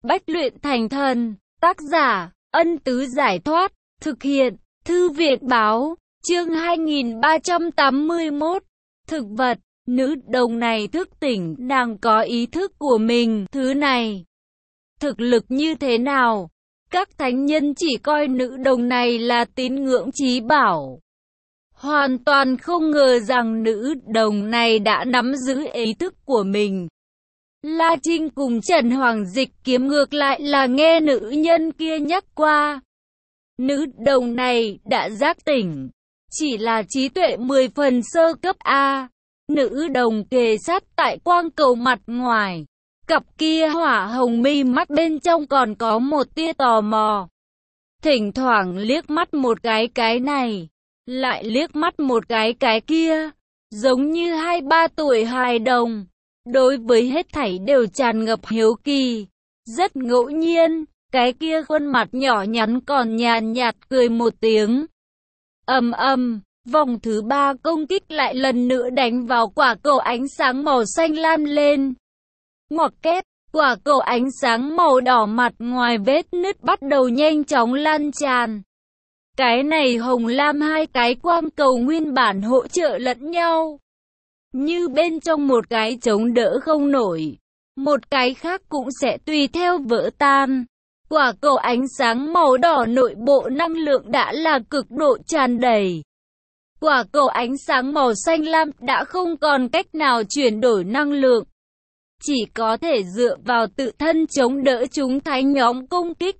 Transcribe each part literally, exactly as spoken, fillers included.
bách luyện thành thần. Tác giả, Ân Tứ Giải Thoát. Thực hiện, Thư Viện Báo. Chương hai nghìn ba trăm tám mươi mốt. Thực vật. Nữ đồng này thức tỉnh, nàng có ý thức của mình. Thứ này, thực lực như thế nào? Các thánh nhân chỉ coi nữ đồng này là tín ngưỡng chí bảo. Hoàn toàn không ngờ rằng nữ đồng này đã nắm giữ ý thức của mình. La Trinh cùng Trần Hoàng Dịch Kiếm ngược lại là nghe nữ nhân kia nhắc qua. Nữ đồng này đã giác tỉnh, chỉ là trí tuệ mười phần sơ cấp A. Nữ đồng kề sát tại quang cầu mặt ngoài. Cặp kia hỏa hồng mi mắt bên trong còn có một tia tò mò. Thỉnh thoảng liếc mắt một cái cái này, lại liếc mắt một cái cái kia, giống như hai ba tuổi hài đồng. Đối với hết thảy đều tràn ngập hiếu kỳ. Rất ngẫu nhiên, cái kia khuôn mặt nhỏ nhắn còn nhàn nhạt cười một tiếng. Ầm ầm, vòng thứ ba công kích lại lần nữa đánh vào quả cầu ánh sáng màu xanh lam lên. Ngoặc kép, quả cầu ánh sáng màu đỏ mặt ngoài vết nứt bắt đầu nhanh chóng lan tràn. Cái này hồng lam hai cái quang cầu nguyên bản hỗ trợ lẫn nhau. Như bên trong một cái chống đỡ không nổi, một cái khác cũng sẽ tùy theo vỡ tan. Quả cầu ánh sáng màu đỏ nội bộ năng lượng đã là cực độ tràn đầy. Quả cầu ánh sáng màu xanh lam đã không còn cách nào chuyển đổi năng lượng, chỉ có thể dựa vào tự thân chống đỡ chúng thánh nhóm công kích.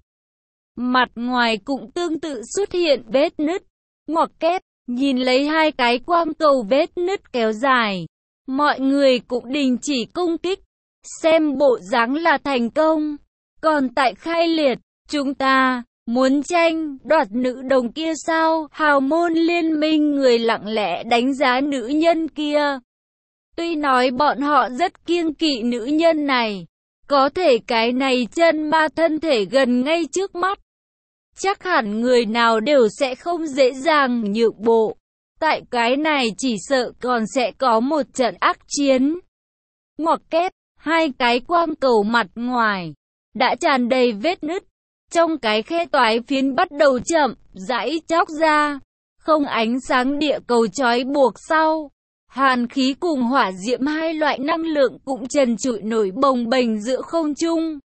Mặt ngoài cũng tương tự xuất hiện vết nứt. Ngoặc kép, nhìn lấy hai cái quang cầu vết nứt kéo dài, mọi người cũng đình chỉ công kích, xem bộ dáng là thành công. Còn tại Khai Liệt, chúng ta muốn tranh đoạt nữ đồng kia sao? Hào môn liên minh người lặng lẽ đánh giá nữ nhân kia. Tuy nói bọn họ rất kiêng kỵ nữ nhân này, có thể cái này chân ma thân thể gần ngay trước mắt, chắc hẳn người nào đều sẽ không dễ dàng nhượng bộ. Tại cái này chỉ sợ còn sẽ có một trận ác chiến. Ngoặc kép, hai cái quang cầu mặt ngoài đã tràn đầy vết nứt. Trong cái khe toái phiến bắt đầu chậm rãi chóc ra, không ánh sáng địa cầu trói buộc sau. Hàn khí cùng hỏa diễm hai loại năng lượng cũng trần trụi nổi bồng bềnh giữa không trung.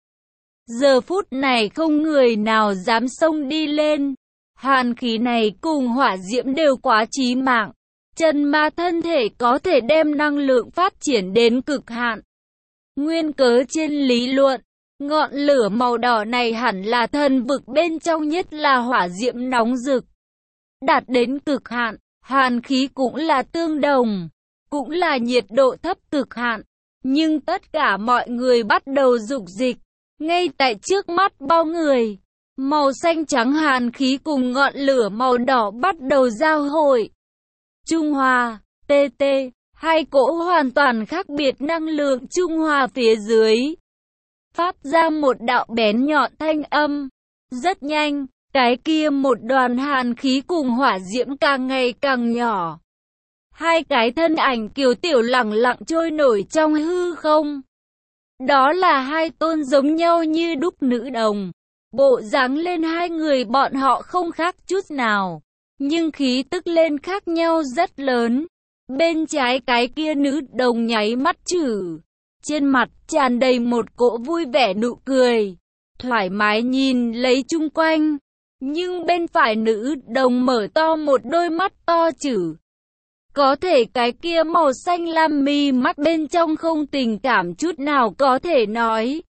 Giờ phút này không người nào dám xông đi lên. Hàn khí này cùng hỏa diễm đều quá chí mạng. Chân ma thân thể có thể đem năng lượng phát triển đến cực hạn. Nguyên cớ trên lý luận, ngọn lửa màu đỏ này hẳn là thần vực bên trong, nhất là hỏa diễm nóng rực. Đạt đến cực hạn, hàn khí cũng là tương đồng, cũng là nhiệt độ thấp cực hạn. Nhưng tất cả mọi người bắt đầu dục dịch. Ngay tại trước mắt bao người, màu xanh trắng hàn khí cùng ngọn lửa màu đỏ bắt đầu giao hội. Trung hòa, tê tê, hai cỗ hoàn toàn khác biệt năng lượng trung hòa phía dưới, phát ra một đạo bén nhọn thanh âm. Rất nhanh, cái kia một đoàn hàn khí cùng hỏa diễm càng ngày càng nhỏ. Hai cái thân ảnh kiều tiểu lẳng lặng trôi nổi trong hư không. Đó là hai tôn giống nhau như đúc nữ đồng. Bộ dáng lên hai người bọn họ không khác chút nào, nhưng khí tức lên khác nhau rất lớn. Bên trái cái kia nữ đồng nháy mắt chử, trên mặt tràn đầy một cỗ vui vẻ nụ cười, thoải mái nhìn lấy chung quanh. Nhưng bên phải nữ đồng mở to một đôi mắt to chử. Có thể cái kia màu xanh lam mi mắt bên trong không tình cảm chút nào, có thể nói.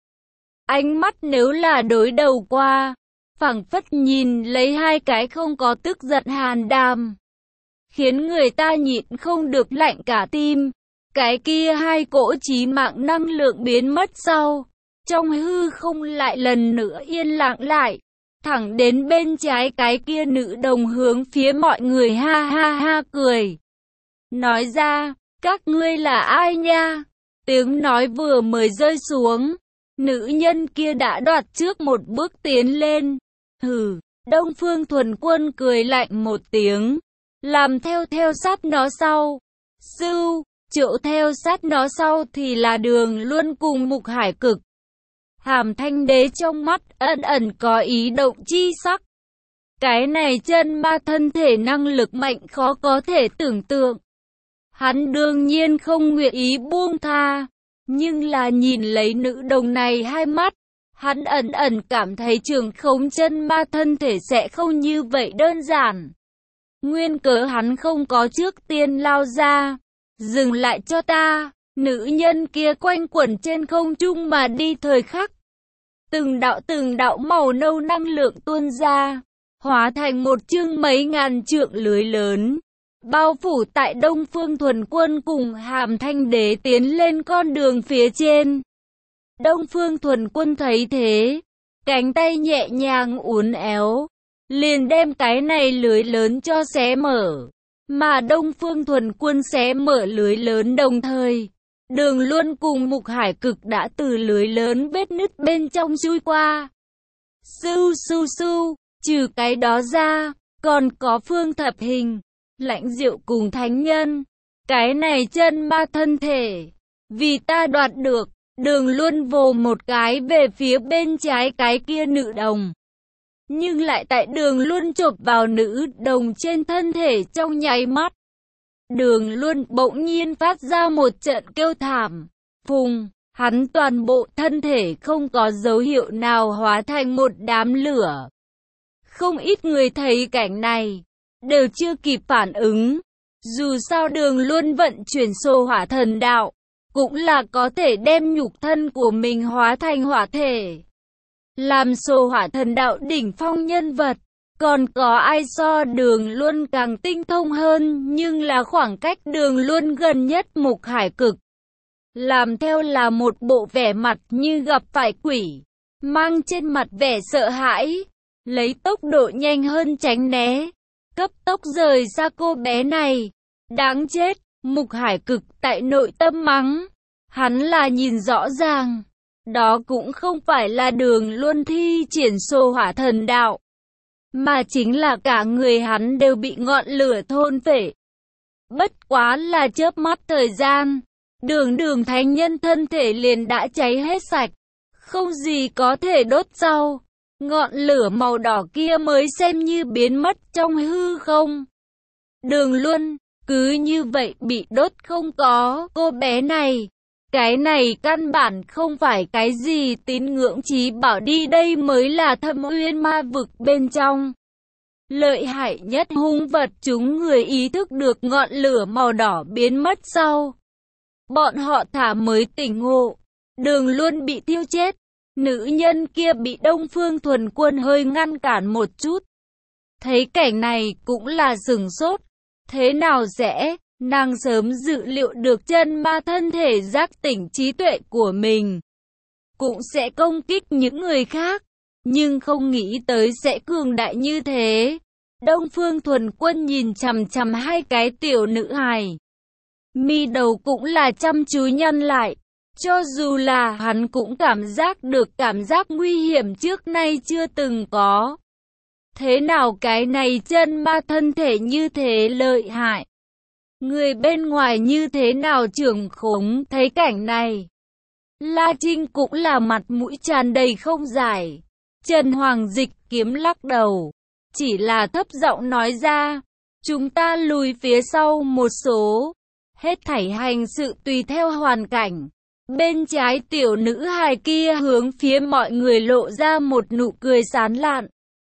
Ánh mắt nếu là đối đầu qua, phảng phất nhìn lấy hai cái không có tức giận hàn đàm, khiến người ta nhịn không được lạnh cả tim. Cái kia hai cỗ chí mạng năng lượng biến mất sau, trong hư không lại lần nữa yên lặng lại. Thẳng đến bên trái cái kia nữ đồng hướng phía mọi người ha ha ha cười. Nói ra, các ngươi là ai nha? Tiếng nói vừa mới rơi xuống, nữ nhân kia đã đoạt trước một bước tiến lên. Hừ, Đông Phương Thuần Quân cười lạnh một tiếng, làm theo theo sát nó sau. Sưu, chỗ theo sát nó sau thì là Đường Luân cùng Mục Hải Cực. Hàm Thanh Đế trong mắt ẩn ẩn có ý động chi sắc. Cái này chân ma thân thể năng lực mạnh khó có thể tưởng tượng. Hắn đương nhiên không nguyện ý buông tha, nhưng là nhìn lấy nữ đồng này hai mắt, hắn ẩn ẩn cảm thấy trường khống chân ma thân thể sẽ không như vậy đơn giản. Nguyên cớ hắn không có trước tiên lao ra, dừng lại cho ta, nữ nhân kia quanh quẩn trên không trung mà đi thời khắc. Từng đạo từng đạo màu nâu năng lượng tuôn ra, hóa thành một chương mấy ngàn trượng lưới lớn, bao phủ tại Đông Phương Thuần Quân cùng Hàm Thanh Đế tiến lên con đường phía trên. Đông Phương Thuần Quân thấy thế, cánh tay nhẹ nhàng uốn éo, liền đem cái này lưới lớn cho xé mở. Mà Đông Phương Thuần Quân xé mở lưới lớn đồng thời, Đường Luân cùng Mục Hải Cực đã từ lưới lớn vết nứt bên trong chui qua. Su su su, trừ cái đó ra, còn có Phương Thập Hình, Lãnh Diệu cùng Thánh Nhân. Cái này chân ma thân thể, vì ta đoạt được. Đường Luân vồ một cái về phía bên trái cái kia nữ đồng. Nhưng lại tại Đường Luân chộp vào nữ đồng trên thân thể trong nháy mắt. Đường Luân bỗng nhiên phát ra một trận kêu thảm. Phùng, hắn toàn bộ thân thể không có dấu hiệu nào hóa thành một đám lửa. Không ít người thấy cảnh này, đều chưa kịp phản ứng. Dù sao Đường Luân vận chuyển xô hỏa thần đạo, cũng là có thể đem nhục thân của mình hóa thành hỏa thể. Làm xô hỏa thần đạo đỉnh phong nhân vật, còn có ai so Đường Luân càng tinh thông hơn, nhưng là khoảng cách Đường Luân gần nhất Mục Hải Cực. Làm theo là một bộ vẻ mặt như gặp phải quỷ, mang trên mặt vẻ sợ hãi, lấy tốc độ nhanh hơn tránh né, cấp tốc rời xa cô bé này. Đáng chết! Mục Hải Cực tại nội tâm mắng, hắn là nhìn rõ ràng, đó cũng không phải là Đường Luân thi triển xô hỏa thần đạo, mà chính là cả người hắn đều bị ngọn lửa thôn phệ. Bất quá là chớp mắt thời gian, Đường Đường Thánh Nhân thân thể liền đã cháy hết sạch, không gì có thể đốt sau. Ngọn lửa màu đỏ kia mới xem như biến mất trong hư không. Đường Luân cứ như vậy bị đốt không có. Cô bé này, cái này căn bản không phải cái gì tín ngưỡng chí bảo đi, đây mới là Thâm Uyên ma vực bên trong lợi hại nhất hung vật. Chúng người ý thức được ngọn lửa màu đỏ biến mất sau, bọn họ thả mới tỉnh ngộ. Đường Luân bị thiêu chết, nữ nhân kia bị Đông Phương Thuần Quân hơi ngăn cản một chút. Thấy cảnh này cũng là sửng sốt. Thế nào sẽ, nàng sớm dự liệu được chân ma thân thể giác tỉnh trí tuệ của mình cũng sẽ công kích những người khác, nhưng không nghĩ tới sẽ cường đại như thế. Đông Phương Thuần Quân nhìn chằm chằm hai cái tiểu nữ hài, mi đầu cũng là chăm chú nhăn lại. Cho dù là hắn cũng cảm giác được cảm giác nguy hiểm trước nay chưa từng có. Thế nào cái này chân ma thân thể như thế lợi hại? Người bên ngoài như thế nào trưởng khống? Thấy cảnh này, La Trinh cũng là mặt mũi tràn đầy không giải. Trần Hoàng Dịch Kiếm lắc đầu, chỉ là thấp giọng nói ra, chúng ta lùi phía sau một số, hết thảy hành sự tùy theo hoàn cảnh. Bên trái tiểu nữ hài kia hướng phía mọi người lộ ra một nụ cười sán lạn,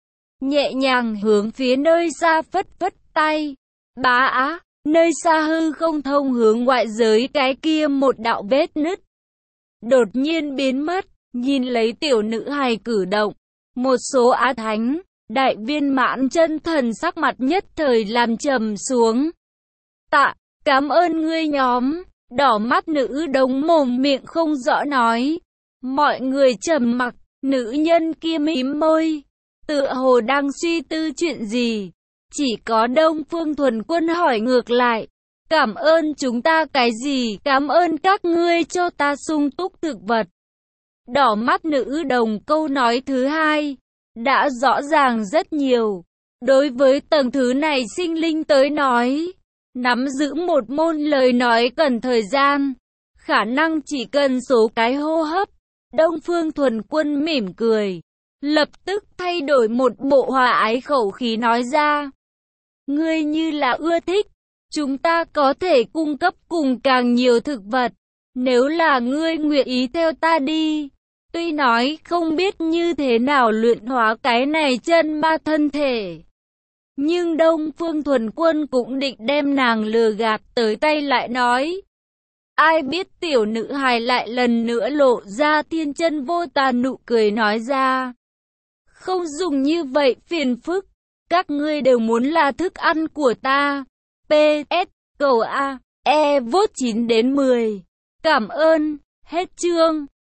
nhẹ nhàng hướng phía nơi xa phất phất tay. Bá á, nơi xa hư không thông hướng ngoại giới cái kia một đạo vết nứt đột nhiên biến mất. Nhìn lấy tiểu nữ hài cử động, một số á thánh, đại viên mãn chân thần sắc mặt nhất thời làm trầm xuống. Tạ, cảm ơn ngươi nhóm. Đỏ mắt nữ đống mồm miệng không rõ nói. Mọi người trầm mặc, nữ nhân kia mím môi, tựa hồ đang suy tư chuyện gì. Chỉ có Đông Phương Thuần Quân hỏi ngược lại, cảm ơn chúng ta cái gì? Cảm ơn các ngươi cho ta sung túc thực vật. Đỏ mắt nữ đồng câu nói thứ hai đã rõ ràng rất nhiều. Đối với tầng thứ này sinh linh tới nói, nắm giữ một môn lời nói cần thời gian, khả năng chỉ cần số cái hô hấp, Đông Phương Thuần Quân mỉm cười, lập tức thay đổi một bộ hòa ái khẩu khí nói ra. Ngươi như là ưa thích, chúng ta có thể cung cấp cùng càng nhiều thực vật, nếu là ngươi nguyện ý theo ta đi. Tuy nói không biết như thế nào luyện hóa cái này chân ma thân thể, nhưng Đông Phương Thuần Quân cũng định đem nàng lừa gạt tới tay lại nói. Ai biết tiểu nữ hài lại lần nữa lộ ra thiên chân vô tà nụ cười nói ra. Không dùng như vậy phiền phức, các ngươi đều muốn là thức ăn của ta. pê ét, cầu A, E vote chín đến mười. Cảm ơn, hết chương.